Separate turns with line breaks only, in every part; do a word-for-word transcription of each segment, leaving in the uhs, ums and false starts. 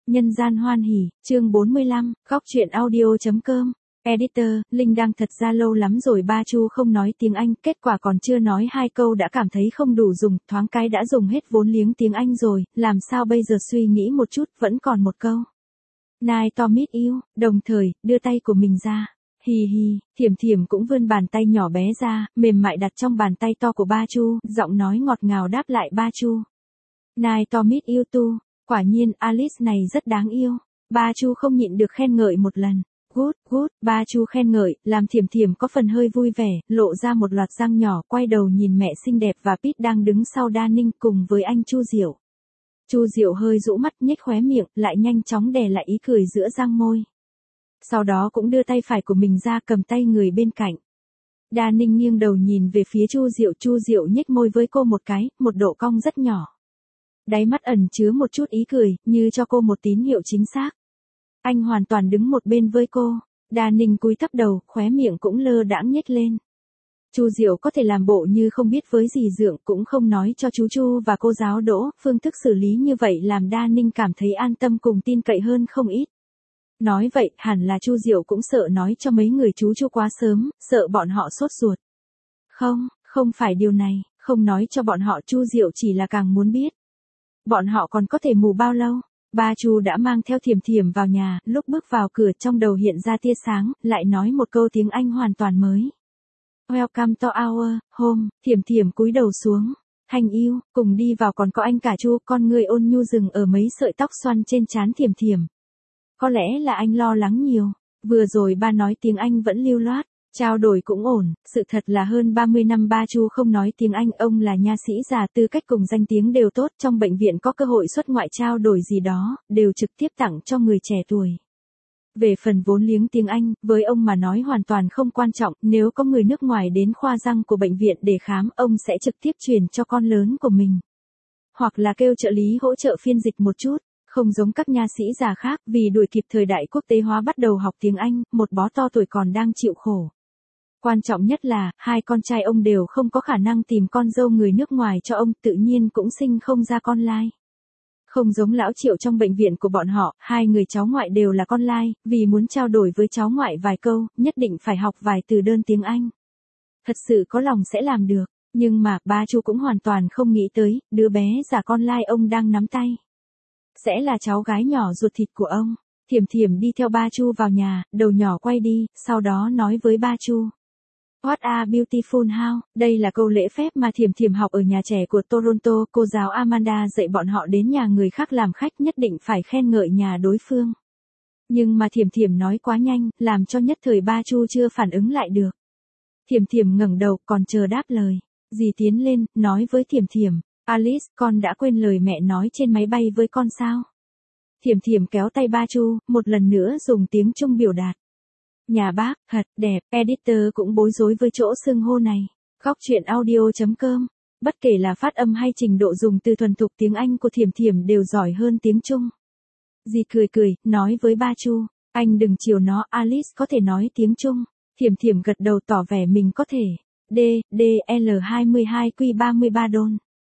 Nhân gian hoan hỉ, chương bốn mươi lăm, góc truyện audio chấm com. Editor, Linh đang thật ra lâu lắm rồi ba Chu không nói tiếng Anh, kết quả còn chưa nói hai câu đã cảm thấy không đủ dùng, thoáng cái đã dùng hết vốn liếng tiếng Anh rồi, làm sao bây giờ suy nghĩ một chút, vẫn còn một câu. Nice to meet you, đồng thời, đưa tay của mình ra. Hì hì, Thiểm Thiểm cũng vươn bàn tay nhỏ bé ra, mềm mại đặt trong bàn tay to của ba Chu, giọng nói ngọt ngào đáp lại ba Chu. Nice to meet you too. Quả nhiên Alice này rất đáng yêu. Ba Chu không nhịn được khen ngợi một lần. Good, good, ba Chu khen ngợi, làm Thiểm Thiểm có phần hơi vui vẻ, lộ ra một loạt răng nhỏ, quay đầu nhìn mẹ xinh đẹp và Pete đang đứng sau Đa Ninh cùng với anh Chu Diệu. Chu Diệu hơi rũ mắt nhếch khóe miệng, lại nhanh chóng đè lại ý cười giữa răng môi. Sau đó cũng đưa tay phải của mình ra cầm tay người bên cạnh. Đa Ninh nghiêng đầu nhìn về phía Chu Diệu, Chu Diệu nhếch môi với cô một cái, một độ cong rất nhỏ. Đáy mắt ẩn chứa một chút ý cười, như cho cô một tín hiệu chính xác. Anh hoàn toàn đứng một bên với cô. Đa Ninh cúi thấp đầu, khóe miệng cũng lơ đãng nhếch lên. Chu Diệu có thể làm bộ như không biết với gì Dượng, cũng không nói cho chú Chu và cô giáo Đỗ, phương thức xử lý như vậy làm Đa Ninh cảm thấy an tâm cùng tin cậy hơn không ít. Nói vậy, hẳn là Chu Diệu cũng sợ nói cho mấy người chú Chu quá sớm, sợ bọn họ sốt ruột. Không, không phải điều này, không nói cho bọn họ Chu Diệu chỉ là càng muốn biết. Bọn họ còn có thể mù bao lâu? Ba Chu đã mang theo Thiểm Thiểm vào nhà, lúc bước vào cửa trong đầu hiện ra tia sáng, lại nói một câu tiếng Anh hoàn toàn mới. Welcome to our home. Thiểm Thiểm cúi đầu xuống. Hành yêu, cùng đi vào còn có anh cả Chu, con người ôn nhu dừng ở mấy sợi tóc xoăn trên trán Thiểm Thiểm. Có lẽ là anh lo lắng nhiều. Vừa rồi ba nói tiếng Anh vẫn lưu loát. Trao đổi cũng ổn, sự thật là hơn ba mươi năm ba Chu không nói tiếng Anh, ông là nha sĩ già, tư cách cùng danh tiếng đều tốt, trong bệnh viện có cơ hội xuất ngoại trao đổi gì đó, đều trực tiếp tặng cho người trẻ tuổi. Về phần vốn liếng tiếng Anh, với ông mà nói hoàn toàn không quan trọng, nếu có người nước ngoài đến khoa răng của bệnh viện để khám, ông sẽ trực tiếp truyền cho con lớn của mình. Hoặc là kêu trợ lý hỗ trợ phiên dịch một chút. Không giống các nha sĩ già khác, vì đuổi kịp thời đại quốc tế hóa bắt đầu học tiếng Anh, một bó to tuổi còn đang chịu khổ. Quan trọng nhất là, hai con trai ông đều không có khả năng tìm con dâu người nước ngoài cho ông, tự nhiên cũng sinh không ra con lai. Không giống lão Triệu trong bệnh viện của bọn họ, hai người cháu ngoại đều là con lai, vì muốn trao đổi với cháu ngoại vài câu, nhất định phải học vài từ đơn tiếng Anh. Thật sự có lòng sẽ làm được, nhưng mà, ba Chu cũng hoàn toàn không nghĩ tới, đứa bé giả con lai ông đang nắm tay. Sẽ là cháu gái nhỏ ruột thịt của ông. Thiểm Thiểm đi theo ba Chu vào nhà, đầu nhỏ quay đi, sau đó nói với ba Chu. What a beautiful house. Đây là câu lễ phép mà Thiểm Thiểm học ở nhà trẻ của Toronto, cô giáo Amanda dạy bọn họ đến nhà người khác làm khách nhất định phải khen ngợi nhà đối phương. Nhưng mà Thiểm Thiểm nói quá nhanh, làm cho nhất thời ba Chu chưa phản ứng lại được. Thiểm Thiểm ngẩng đầu, còn chờ đáp lời. Dì tiến lên, nói với Thiểm Thiểm. Alice, con đã quên lời mẹ nói trên máy bay với con sao? Thiểm Thiểm kéo tay ba Chu, một lần nữa dùng tiếng Trung biểu đạt. Nhà bác, thật, đẹp, editor cũng bối rối với chỗ xưng hô này. Góc truyện audio chấm com. Bất kể là phát âm hay trình độ dùng từ thuần thục tiếng Anh của Thiểm Thiểm đều giỏi hơn tiếng Trung. Dì cười cười, nói với ba Chu, anh đừng chiều nó, Alice có thể nói tiếng Trung. Thiểm Thiểm gật đầu tỏ vẻ mình có thể. D, D, L hai mươi hai Q ba mươi ba đôn.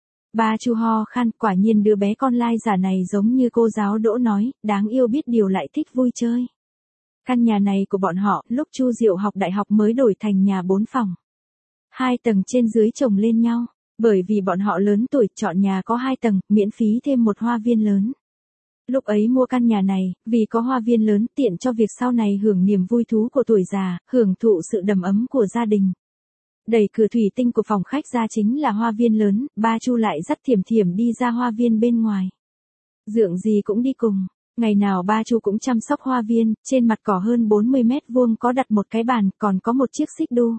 Ba Chu ho khan, quả nhiên đứa bé con lai giả này giống như cô giáo Đỗ nói, đáng yêu biết điều lại thích vui chơi. Căn nhà này của bọn họ, lúc Chu Diệu học đại học mới đổi thành nhà bốn phòng. Hai tầng trên dưới chồng lên nhau, bởi vì bọn họ lớn tuổi, chọn nhà có hai tầng, miễn phí thêm một hoa viên lớn. Lúc ấy mua căn nhà này, vì có hoa viên lớn tiện cho việc sau này hưởng niềm vui thú của tuổi già, hưởng thụ sự đầm ấm của gia đình. Đẩy cửa thủy tinh của phòng khách ra chính là hoa viên lớn, ba Chu lại dắt Thiểm Thiểm đi ra hoa viên bên ngoài. Dượng gì cũng đi cùng, ngày nào ba Chu cũng chăm sóc hoa viên, trên mặt cỏ hơn bốn mươi mét vuông có đặt một cái bàn, còn có một chiếc xích đu.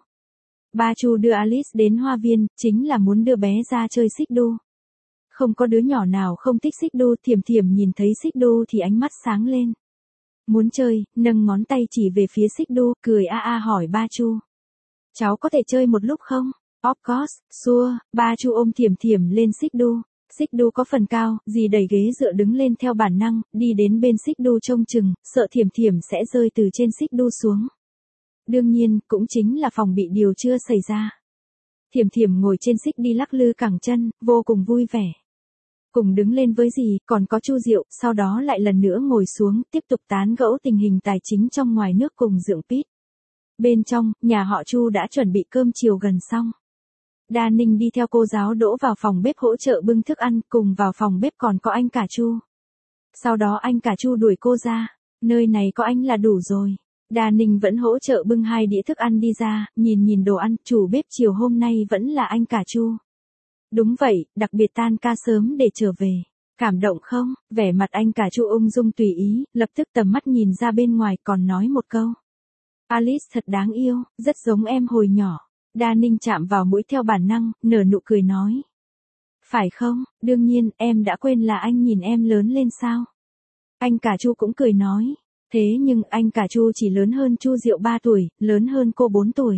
Ba Chu đưa Alice đến hoa viên, chính là muốn đưa bé ra chơi xích đu. Không có đứa nhỏ nào không thích xích đu, Thiểm Thiểm nhìn thấy xích đu thì ánh mắt sáng lên. Muốn chơi, nâng ngón tay chỉ về phía xích đu, cười a a hỏi ba Chu. Cháu có thể chơi một lúc không? Of course, sure. Ba Chu ôm Thiểm Thiểm lên xích đu. Xích đu có phần cao, dì đẩy ghế dựa đứng lên theo bản năng, đi đến bên xích đu trông chừng, sợ Thiểm Thiểm sẽ rơi từ trên xích đu xuống. Đương nhiên, cũng chính là phòng bị điều chưa xảy ra. Thiểm Thiểm ngồi trên xích đi lắc lư cẳng chân, vô cùng vui vẻ. cùng đứng lên với dì, còn có Chu Diệu, sau đó lại lần nữa ngồi xuống, tiếp tục tán gẫu tình hình tài chính trong ngoài nước cùng Dượng Pít. Bên trong, nhà họ Chu đã chuẩn bị cơm chiều gần xong. Đa Ninh đi theo cô giáo Đỗ vào phòng bếp hỗ trợ bưng thức ăn, cùng vào phòng bếp còn có anh cả Chu. Sau đó anh cả Chu đuổi cô ra, nơi này có anh là đủ rồi. Đa Ninh vẫn hỗ trợ bưng hai đĩa thức ăn đi ra, nhìn nhìn đồ ăn, chủ bếp chiều hôm nay vẫn là anh cả Chu. Đúng vậy, đặc biệt tan ca sớm để trở về. Cảm động không? Vẻ mặt anh cả Chu ung dung tùy ý, lập tức tầm mắt nhìn ra bên ngoài còn nói một câu. Alice thật đáng yêu, rất giống em hồi nhỏ. Đa Ninh chạm vào mũi theo bản năng, nở nụ cười nói. Phải không, đương nhiên, em đã quên là anh nhìn em lớn lên sao? Anh cả Chu cũng cười nói. Thế nhưng anh cả Chu chỉ lớn hơn Chu Diệu ba tuổi, lớn hơn cô bốn tuổi.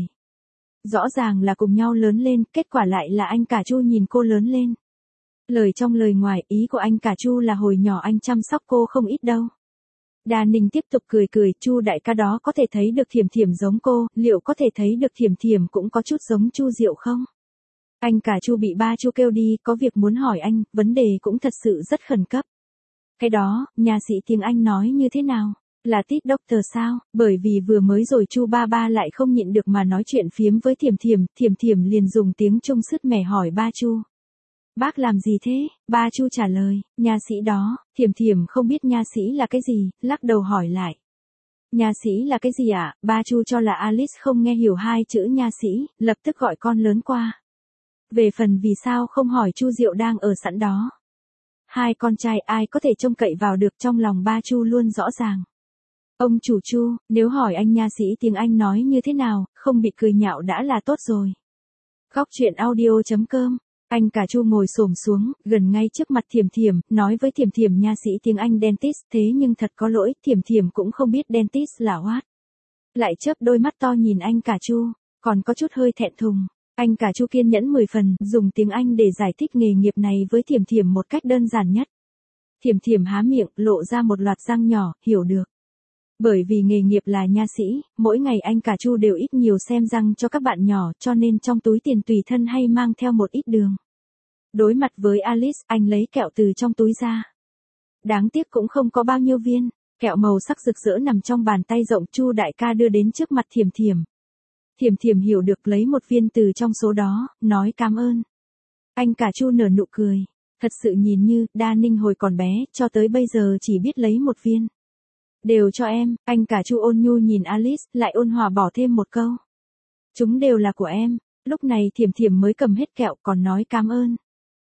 Rõ ràng là cùng nhau lớn lên, kết quả lại là anh cả Chu nhìn cô lớn lên. Lời trong lời ngoài, ý của anh cả Chu là hồi nhỏ anh chăm sóc cô không ít đâu. Đa Ninh tiếp tục cười cười, Chu đại ca đó có thể thấy được Thiểm Thiểm giống cô, liệu có thể thấy được Thiểm Thiểm cũng có chút giống Chu Diệu không? Anh cả Chu bị ba Chu kêu đi, có việc muốn hỏi anh, vấn đề cũng thật sự rất khẩn cấp. Cái đó, nha sĩ tiếng Anh nói như thế nào? Là tít doctor sao? Bởi vì vừa mới rồi Chu ba ba lại không nhịn được mà nói chuyện phiếm với Thiểm Thiểm, Thiểm Thiểm liền dùng tiếng Trung sứt mẻ hỏi ba Chu. Bác làm gì thế? Ba Chu trả lời, nha sĩ đó. Thiểm Thiểm không biết nha sĩ là cái gì, lắc đầu hỏi lại. Nha sĩ là cái gì ạ? À? Ba Chu cho là Alice không nghe hiểu hai chữ nha sĩ, lập tức gọi con lớn qua. Về phần vì sao không hỏi Chu Diệu đang ở sẵn đó. Hai con trai ai có thể trông cậy vào được, trong lòng ba Chu luôn rõ ràng. Ông chủ Chu, nếu hỏi anh nha sĩ tiếng Anh nói như thế nào, không bị cười nhạo đã là tốt rồi. Góc truyện audio chấm com. Anh cả Chu ngồi xổm xuống, gần ngay trước mặt Thiểm Thiểm, nói với Thiểm Thiểm nha sĩ tiếng Anh dentist, thế nhưng thật có lỗi, Thiểm Thiểm cũng không biết dentist là what. Lại chớp đôi mắt to nhìn anh cả Chu, còn có chút hơi thẹn thùng. Anh cả Chu kiên nhẫn mười phần, dùng tiếng Anh để giải thích nghề nghiệp này với Thiểm Thiểm một cách đơn giản nhất. Thiểm Thiểm há miệng, lộ ra một loạt răng nhỏ, hiểu được. Bởi vì nghề nghiệp là nha sĩ, mỗi ngày anh cả Chu đều ít nhiều xem răng cho các bạn nhỏ, cho nên trong túi tiền tùy thân hay mang theo một ít đường. Đối mặt với Alice, anh lấy kẹo từ trong túi ra. Đáng tiếc cũng không có bao nhiêu viên, kẹo màu sắc rực rỡ nằm trong bàn tay rộng Chu đại ca đưa đến trước mặt Thiểm Thiểm. Thiểm Thiểm hiểu được lấy một viên từ trong số đó, nói cảm ơn. Anh cả Chu nở nụ cười, thật sự nhìn như, Đa Ninh hồi còn bé, cho tới bây giờ chỉ biết lấy một viên. Đều cho em, anh cả Chu ôn nhu nhìn Alice, lại ôn hòa bỏ thêm một câu. Chúng đều là của em, lúc này Thiểm Thiểm mới cầm hết kẹo còn nói cảm ơn.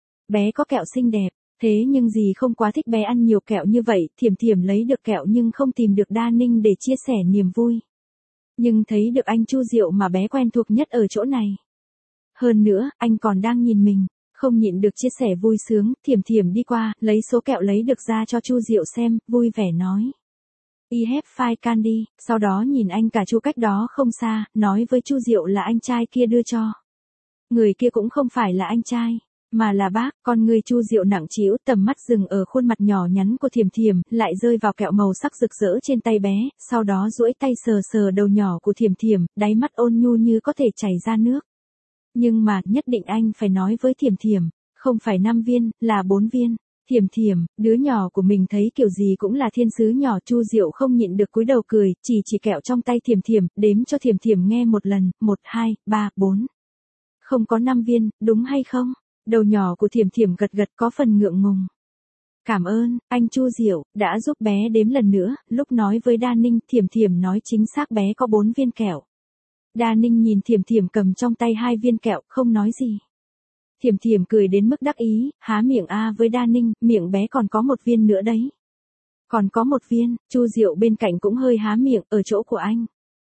Bé có kẹo xinh đẹp, thế nhưng dì không quá thích bé ăn nhiều kẹo như vậy, Thiểm Thiểm lấy được kẹo nhưng không tìm được Đa Ninh để chia sẻ niềm vui. Nhưng thấy được anh Chu Diệu mà bé quen thuộc nhất ở chỗ này. Hơn nữa, anh còn đang nhìn mình, không nhịn được chia sẻ vui sướng, Thiểm Thiểm đi qua, lấy số kẹo lấy được ra cho Chu Diệu xem, vui vẻ nói. I have five candy, sau đó nhìn anh cả Chu cách đó không xa, nói với Chu Diệu là anh trai kia đưa cho. Người kia cũng không phải là anh trai, mà là bác, con người Chu Diệu nặng trĩu, tầm mắt dừng ở khuôn mặt nhỏ nhắn của Thiểm Thiểm, lại rơi vào kẹo màu sắc rực rỡ trên tay bé, sau đó duỗi tay sờ sờ đầu nhỏ của Thiểm Thiểm, đáy mắt ôn nhu như có thể chảy ra nước. Nhưng mà, nhất định anh phải nói với Thiểm Thiểm, không phải năm viên, là bốn viên. Thiểm Thiểm, đứa nhỏ của mình thấy kiểu gì cũng là thiên sứ nhỏ. Chu Diệu không nhịn được cúi đầu cười, chỉ chỉ kẹo trong tay Thiểm Thiểm, đếm cho Thiểm Thiểm nghe một lần, một, hai, ba, bốn. Không có năm viên, đúng hay không? Đầu nhỏ của Thiểm Thiểm gật gật có phần ngượng ngùng. Cảm ơn, anh Chu Diệu, đã giúp bé đếm lần nữa, lúc nói với Đa Ninh, Thiểm Thiểm nói chính xác bé có bốn viên kẹo. Đa Ninh nhìn Thiểm Thiểm cầm trong tay hai viên kẹo, không nói gì. Thiểm Thiểm cười đến mức đắc ý, há miệng a với Đa Ninh, miệng bé còn có một viên nữa đấy. Còn có một viên, Chu Diệu bên cạnh cũng hơi há miệng, ở chỗ của anh.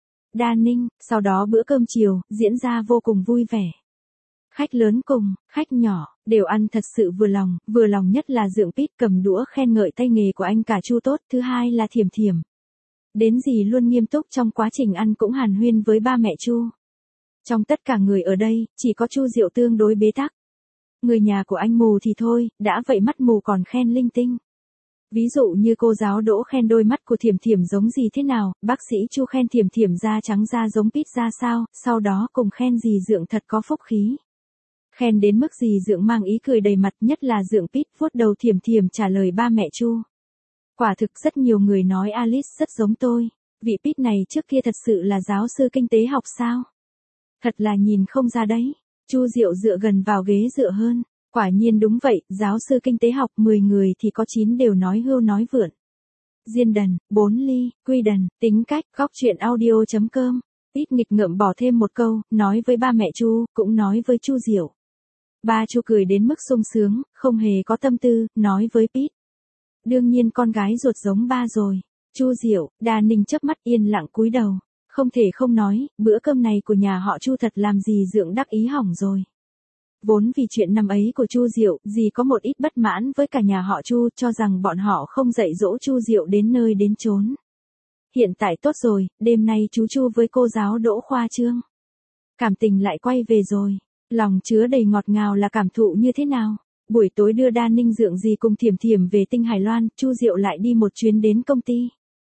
Đa Ninh, sau đó bữa cơm chiều, diễn ra vô cùng vui vẻ. Khách lớn cùng, khách nhỏ, đều ăn thật sự vừa lòng, vừa lòng nhất là Dượng Pít cầm đũa khen ngợi tay nghề của anh cả Chu tốt, thứ hai là Thiểm Thiểm. Đến gì luôn nghiêm túc trong quá trình ăn cũng hàn huyên với ba mẹ Chu. Trong tất cả người ở đây, chỉ có Chu Diệu tương đối bế tắc. Người nhà của anh mù thì thôi, đã vậy mắt mù còn khen linh tinh. Ví dụ như cô giáo Đỗ khen đôi mắt của Thiểm Thiểm giống gì thế nào, bác sĩ Chu khen Thiểm Thiểm da trắng da giống Pít ra sao, sau đó cùng khen dì Dượng thật có phúc khí. Khen đến mức gì Dượng mang ý cười đầy mặt, nhất là Dượng Pít vuốt đầu Thiểm Thiểm trả lời ba mẹ Chu. Quả thực rất nhiều người nói Alice rất giống tôi. Vị Pít này trước kia thật sự là giáo sư kinh tế học sao? Thật là nhìn không ra đấy. Chu Diệu dựa gần vào ghế dựa hơn. Quả nhiên đúng vậy, giáo sư kinh tế học mười người thì có chín đều nói hưu nói vượn. Diên đần, bốn ly, quy đần, tính cách, góc chuyện audio chấm com. Pít nghịch ngợm bỏ thêm một câu, nói với ba mẹ Chu, cũng nói với Chu Diệu. Ba Chu cười đến mức sung sướng, không hề có tâm tư, nói với Pít. Đương nhiên con gái ruột giống ba rồi. Chu Diệu, Đa Ninh chớp mắt yên lặng cúi đầu. Không thể không nói, bữa cơm này của nhà họ Chu thật làm gì Dượng đắc ý hỏng rồi. Vốn vì chuyện năm ấy của Chu Diệu, dì có một ít bất mãn với cả nhà họ Chu, cho rằng bọn họ không dạy dỗ Chu Diệu đến nơi đến chốn. Hiện tại tốt rồi, đêm nay chú Chu với cô giáo Đỗ Khoa Trương. Cảm tình lại quay về rồi, lòng chứa đầy ngọt ngào là cảm thụ như thế nào? Buổi tối đưa Đa Ninh Dượng dì cùng Thiểm Thiểm về Tinh Hải Loan, Chu Diệu lại đi một chuyến đến công ty.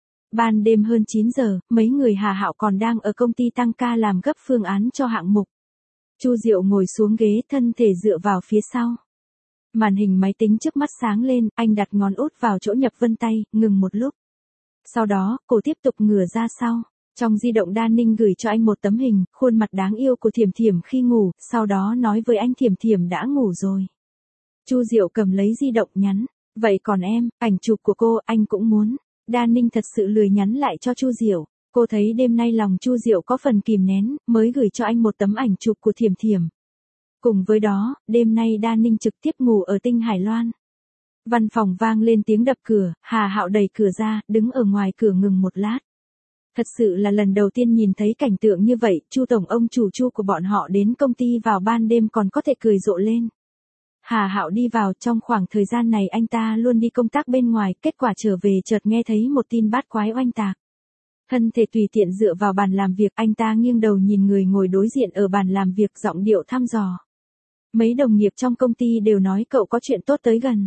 Ban đêm hơn chín giờ, mấy người Hà Hạo còn đang ở công ty tăng ca làm gấp phương án cho hạng mục. Chu Diệu ngồi xuống ghế, thân thể dựa vào phía sau. Màn hình máy tính trước mắt sáng lên, anh đặt ngón út vào chỗ nhập vân tay, ngừng một lúc. Sau đó, cô tiếp tục ngửa ra sau. Trong di động Đa Ninh gửi cho anh một tấm hình, khuôn mặt đáng yêu của Thiểm Thiểm khi ngủ, sau đó nói với anh Thiểm Thiểm đã ngủ rồi. Chu Diệu cầm lấy di động nhắn, vậy còn em, ảnh chụp của cô, anh cũng muốn. Đa Ninh thật sự lười nhắn lại cho Chu Diệu. Cô thấy đêm nay lòng Chu Diệu có phần kìm nén, mới gửi cho anh một tấm ảnh chụp của Thiểm Thiểm. Cùng với đó, đêm nay Đa Ninh trực tiếp ngủ ở Tinh Hải Loan. Văn phòng vang lên tiếng đập cửa, Hà Hạo đẩy cửa ra, đứng ở ngoài cửa ngừng một lát. Thật sự là lần đầu tiên nhìn thấy cảnh tượng như vậy, Chu tổng ông chủ Chu của bọn họ đến công ty vào ban đêm còn có thể cười rộ lên. Hà Hạo đi vào, trong khoảng thời gian này anh ta luôn đi công tác bên ngoài, kết quả trở về chợt nghe thấy một tin bát quái oanh tạc. Thân thể tùy tiện dựa vào bàn làm việc, anh ta nghiêng đầu nhìn người ngồi đối diện ở bàn làm việc, giọng điệu thăm dò. Mấy đồng nghiệp trong công ty đều nói cậu có chuyện tốt tới gần.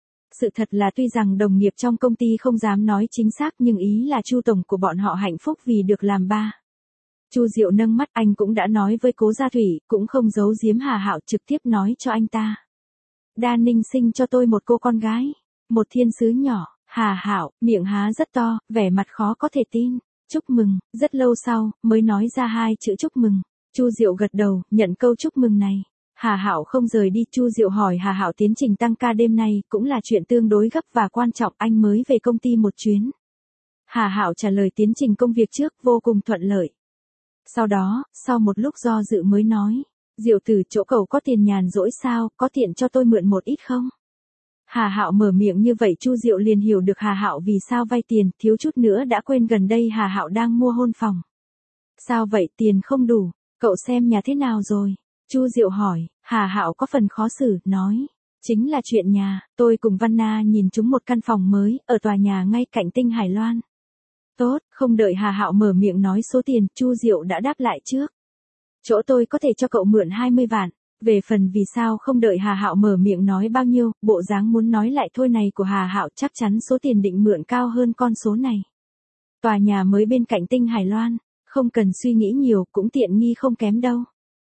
Sự thật là tuy rằng đồng nghiệp trong công ty không dám nói chính xác, nhưng ý là Chu tổng của bọn họ hạnh phúc vì được làm ba. Chu Diệu nâng mắt, anh cũng đã nói với Cố Gia Thủy, cũng không giấu giếm Hà Hạo, trực tiếp nói cho anh ta. Đa Ninh sinh cho tôi một cô con gái, một thiên sứ nhỏ. Hà Hạo miệng há rất to, vẻ mặt khó có thể tin. Chúc mừng, rất lâu sau mới nói ra hai chữ chúc mừng. Chu Diệu gật đầu, nhận câu chúc mừng này. Hà Hạo không rời đi, Chu Diệu hỏi Hà Hạo tiến trình tăng ca đêm nay cũng là chuyện tương đối gấp và quan trọng, anh mới về công ty một chuyến. Hà Hạo trả lời tiến trình công việc trước vô cùng thuận lợi. Sau đó, sau một lúc do dự mới nói, Diệu tử, chỗ cậu có tiền nhàn rỗi sao, có tiện cho tôi mượn một ít không? Hà Hạo mở miệng như vậy Chu Diệu liền hiểu được Hà Hạo vì sao vay tiền, thiếu chút nữa đã quên gần đây Hà Hạo đang mua hôn phòng. Sao vậy, tiền không đủ, cậu xem nhà thế nào rồi? Chu Diệu hỏi. Hà Hạo có phần khó xử, nói, chính là chuyện nhà, tôi cùng Văn Na nhìn trúng một căn phòng mới, ở tòa nhà ngay cạnh Tinh Hải Loan. Tốt, không đợi Hà Hạo mở miệng nói số tiền, Chu Diệu đã đáp lại trước. Chỗ tôi có thể cho cậu mượn hai mươi vạn. Về phần vì sao không đợi Hà Hạo mở miệng nói bao nhiêu, bộ dáng muốn nói lại thôi này của Hà Hạo chắc chắn số tiền định mượn cao hơn con số này. Tòa nhà mới bên cạnh Tinh Hải Loan, không cần suy nghĩ nhiều, cũng tiện nghi không kém đâu.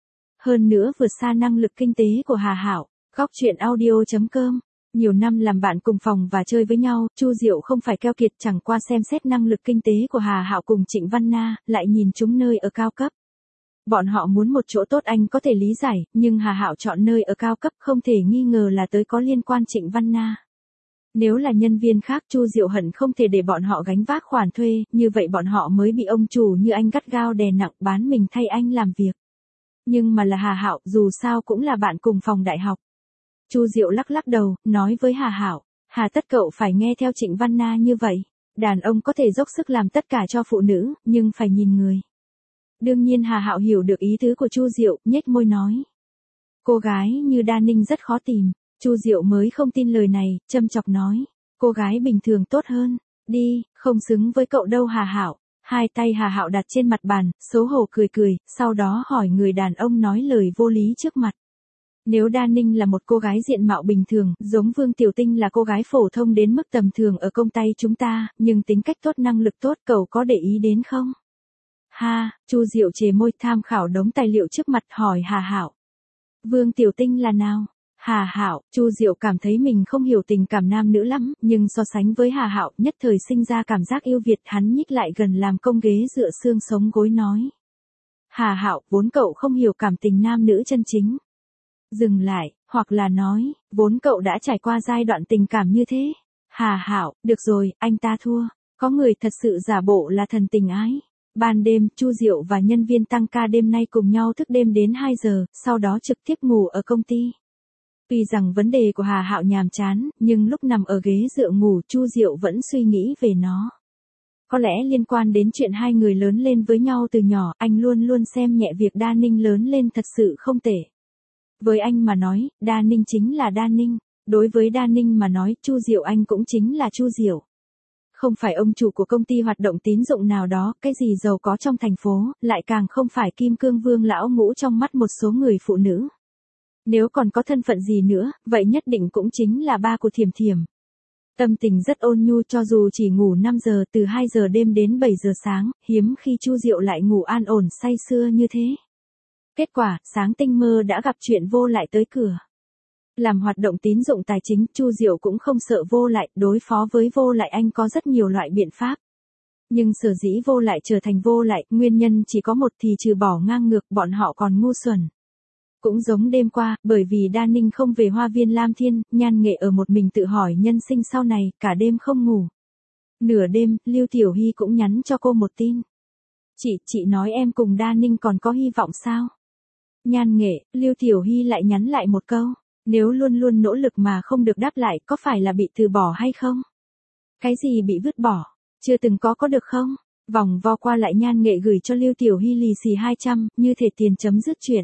Hơn nữa vượt xa năng lực kinh tế của Hà Hạo. Góc chuyện audio chấm com. Nhiều năm làm bạn cùng phòng và chơi với nhau, Chu Diệu không phải keo kiệt, chẳng qua xem xét năng lực kinh tế của Hà Hạo cùng Trịnh Văn Na, lại nhìn chúng nơi ở cao cấp. Bọn họ muốn một chỗ tốt anh có thể lý giải, nhưng Hà Hạo chọn nơi ở cao cấp không thể nghi ngờ là tới có liên quan Trịnh Văn Na. Nếu là nhân viên khác Chu Diệu hận không thể để bọn họ gánh vác khoản thuê, như vậy bọn họ mới bị ông chủ như anh gắt gao đè nặng bán mình thay anh làm việc. Nhưng mà là Hà Hạo, dù sao cũng là bạn cùng phòng đại học. Chu Diệu lắc lắc đầu, nói với Hà Hạo, Hà tất cậu phải nghe theo Trịnh Văn Na như vậy. Đàn ông có thể dốc sức làm tất cả cho phụ nữ, nhưng phải nhìn người. Đương nhiên Hà Hạo hiểu được ý tứ của Chu Diệu, nhếch môi nói. Cô gái như Đa Ninh rất khó tìm. Chu Diệu mới không tin lời này, châm chọc nói. Cô gái bình thường tốt hơn. Đi, không xứng với cậu đâu Hà Hạo. Hai tay Hà Hạo đặt trên mặt bàn, xấu hổ cười cười, sau đó hỏi người đàn ông nói lời vô lý trước mặt. Nếu Đa Ninh là một cô gái diện mạo bình thường, giống Vương Tiểu Tinh là cô gái phổ thông đến mức tầm thường ở công tay chúng ta, nhưng tính cách tốt năng lực tốt, cậu có để ý đến không? Ha, Chu Diệu chề môi tham khảo đống tài liệu trước mặt hỏi Hà Hạo. Vương Tiểu Tinh là nào? Hà Hạo, Chu Diệu cảm thấy mình không hiểu tình cảm nam nữ lắm, nhưng so sánh với Hà Hạo, nhất thời sinh ra cảm giác yêu Việt, hắn nhích lại gần làm công ghế dựa xương sống gối nói. Hà Hạo, vốn cậu không hiểu cảm tình nam nữ chân chính. Dừng lại, hoặc là nói, vốn cậu đã trải qua giai đoạn tình cảm như thế. Hà Hạo, được rồi, anh ta thua. Có người thật sự giả bộ là thần tình ái. Ban đêm, Chu Diệu và nhân viên tăng ca đêm nay cùng nhau thức đêm đến hai giờ, sau đó trực tiếp ngủ ở công ty. Tuy rằng vấn đề của Hà Hạo nhàm chán, nhưng lúc nằm ở ghế dựa ngủ, Chu Diệu vẫn suy nghĩ về nó. Có lẽ liên quan đến chuyện hai người lớn lên với nhau từ nhỏ, anh luôn luôn xem nhẹ việc Đa Ninh lớn lên thật sự không tệ. Với anh mà nói, Đa Ninh chính là Đa Ninh. Đối với Đa Ninh mà nói, Chu Diệu anh cũng chính là Chu Diệu. Không phải ông chủ của công ty hoạt động tín dụng nào đó, cái gì giàu có trong thành phố, lại càng không phải kim cương vương lão ngũ trong mắt một số người phụ nữ. Nếu còn có thân phận gì nữa, vậy nhất định cũng chính là ba của Thiểm Thiểm. Tâm tình rất ôn nhu cho dù chỉ ngủ năm giờ từ hai giờ đêm đến bảy giờ sáng, hiếm khi Chu Diệu lại ngủ an ổn say sưa như thế. Kết quả, sáng tinh mơ đã gặp chuyện vô lại tới cửa. Làm hoạt động tín dụng tài chính, Chu Diệu cũng không sợ vô lại, đối phó với vô lại anh có rất nhiều loại biện pháp. Nhưng sở dĩ vô lại trở thành vô lại, nguyên nhân chỉ có một thì trừ bỏ ngang ngược, bọn họ còn ngu xuẩn. Cũng giống đêm qua, bởi vì Đa Ninh không về Hoa Viên Lam Thiên, Nhan Nghệ ở một mình tự hỏi nhân sinh sau này, cả đêm không ngủ. Nửa đêm, Lưu Tiểu Hy cũng nhắn cho cô một tin. Chị, chị nói em cùng Đa Ninh còn có hy vọng sao? Nhan Nghệ, Lưu Tiểu Hy lại nhắn lại một câu. Nếu luôn luôn nỗ lực mà không được đáp lại, có phải là bị từ bỏ hay không? Cái gì bị vứt bỏ? Chưa từng có có được không? Vòng vo qua lại Nhan Nghệ gửi cho Lưu Tiểu Hy lì xì hai trăm, như thể tiền chấm dứt chuyện.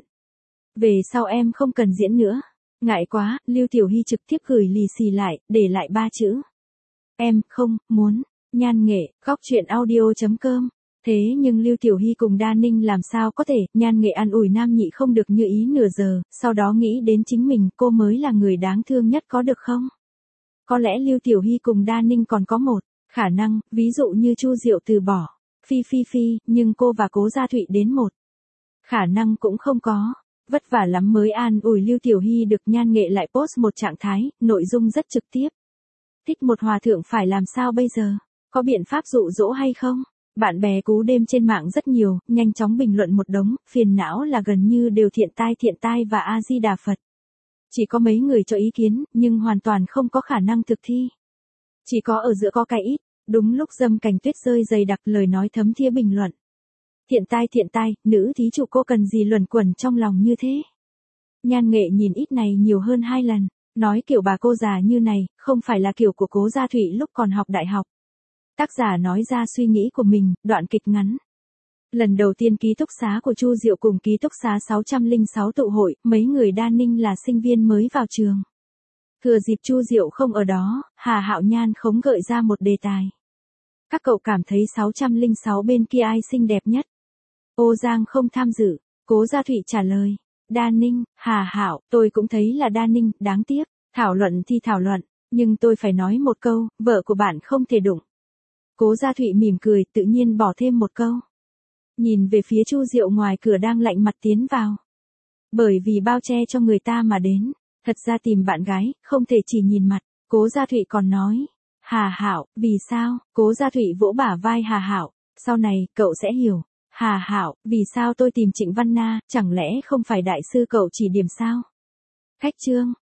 Về sau em không cần diễn nữa. Ngại quá, Lưu Tiểu Hy trực tiếp gửi lì xì lại, để lại ba chữ. Em, không, muốn. Nhan Nghệ, góc chuyện audio chấm com. Thế nhưng Lưu Tiểu Hy cùng Đa Ninh làm sao có thể, Nhan Nghệ an ủi nam nhị không được như ý nửa giờ, sau đó nghĩ đến chính mình, cô mới là người đáng thương nhất có được không? Có lẽ Lưu Tiểu Hy cùng Đa Ninh còn có một khả năng, ví dụ như Chu Diệu từ bỏ. Phi phi phi, nhưng cô và Cố Gia Thụy đến một khả năng cũng không có. Vất vả lắm mới an ủi Lưu Tiểu Hy được. Nhan Nghệ lại post một trạng thái, nội dung rất trực tiếp. Thích một hòa thượng phải làm sao bây giờ? Có biện pháp dụ dỗ hay không? Bạn bè cú đêm trên mạng rất nhiều, nhanh chóng bình luận một đống, phiền não là gần như đều thiện tai thiện tai và A-di-đà Phật. Chỉ có mấy người cho ý kiến, nhưng hoàn toàn không có khả năng thực thi. Chỉ có ở giữa có cái ít, đúng lúc dâm cành tuyết rơi dày đặc lời nói thấm thía bình luận. Thiện tai thiện tai, nữ thí chủ cô cần gì luẩn quẩn trong lòng như thế? Nhan Nghệ nhìn ít này nhiều hơn hai lần, nói kiểu bà cô già như này, không phải là kiểu của Cố Gia Thụy lúc còn học đại học. Tác giả nói ra suy nghĩ của mình, đoạn kịch ngắn. Lần đầu tiên ký túc xá của Chu Diệu cùng ký túc xá sáu không sáu tụ hội, mấy người Đa Ninh là sinh viên mới vào trường. Thừa dịp Chu Diệu không ở đó, Hà Hạo Nhan khống gợi ra một đề tài. Các cậu cảm thấy sáu không sáu bên kia ai xinh đẹp nhất? Ô Giang không tham dự, Cố Gia Thụy trả lời. Đa Ninh, Hà Hạo, tôi cũng thấy là Đa Ninh, đáng tiếc. Thảo luận thì thảo luận, nhưng tôi phải nói một câu, vợ của bạn không thể đụng. Cố Gia Thụy mỉm cười, tự nhiên bỏ thêm một câu. Nhìn về phía Chu Diệu ngoài cửa đang lạnh mặt tiến vào. Bởi vì bao che cho người ta mà đến, thật ra tìm bạn gái, không thể chỉ nhìn mặt. Cố Gia Thụy còn nói. Hà Hạo, vì sao? Cố Gia Thụy vỗ bả vai Hà Hạo. Sau này, cậu sẽ hiểu. Hà Hạo, vì sao tôi tìm Trịnh Văn Na, chẳng lẽ không phải đại sư cậu chỉ điểm sao? Khách chương.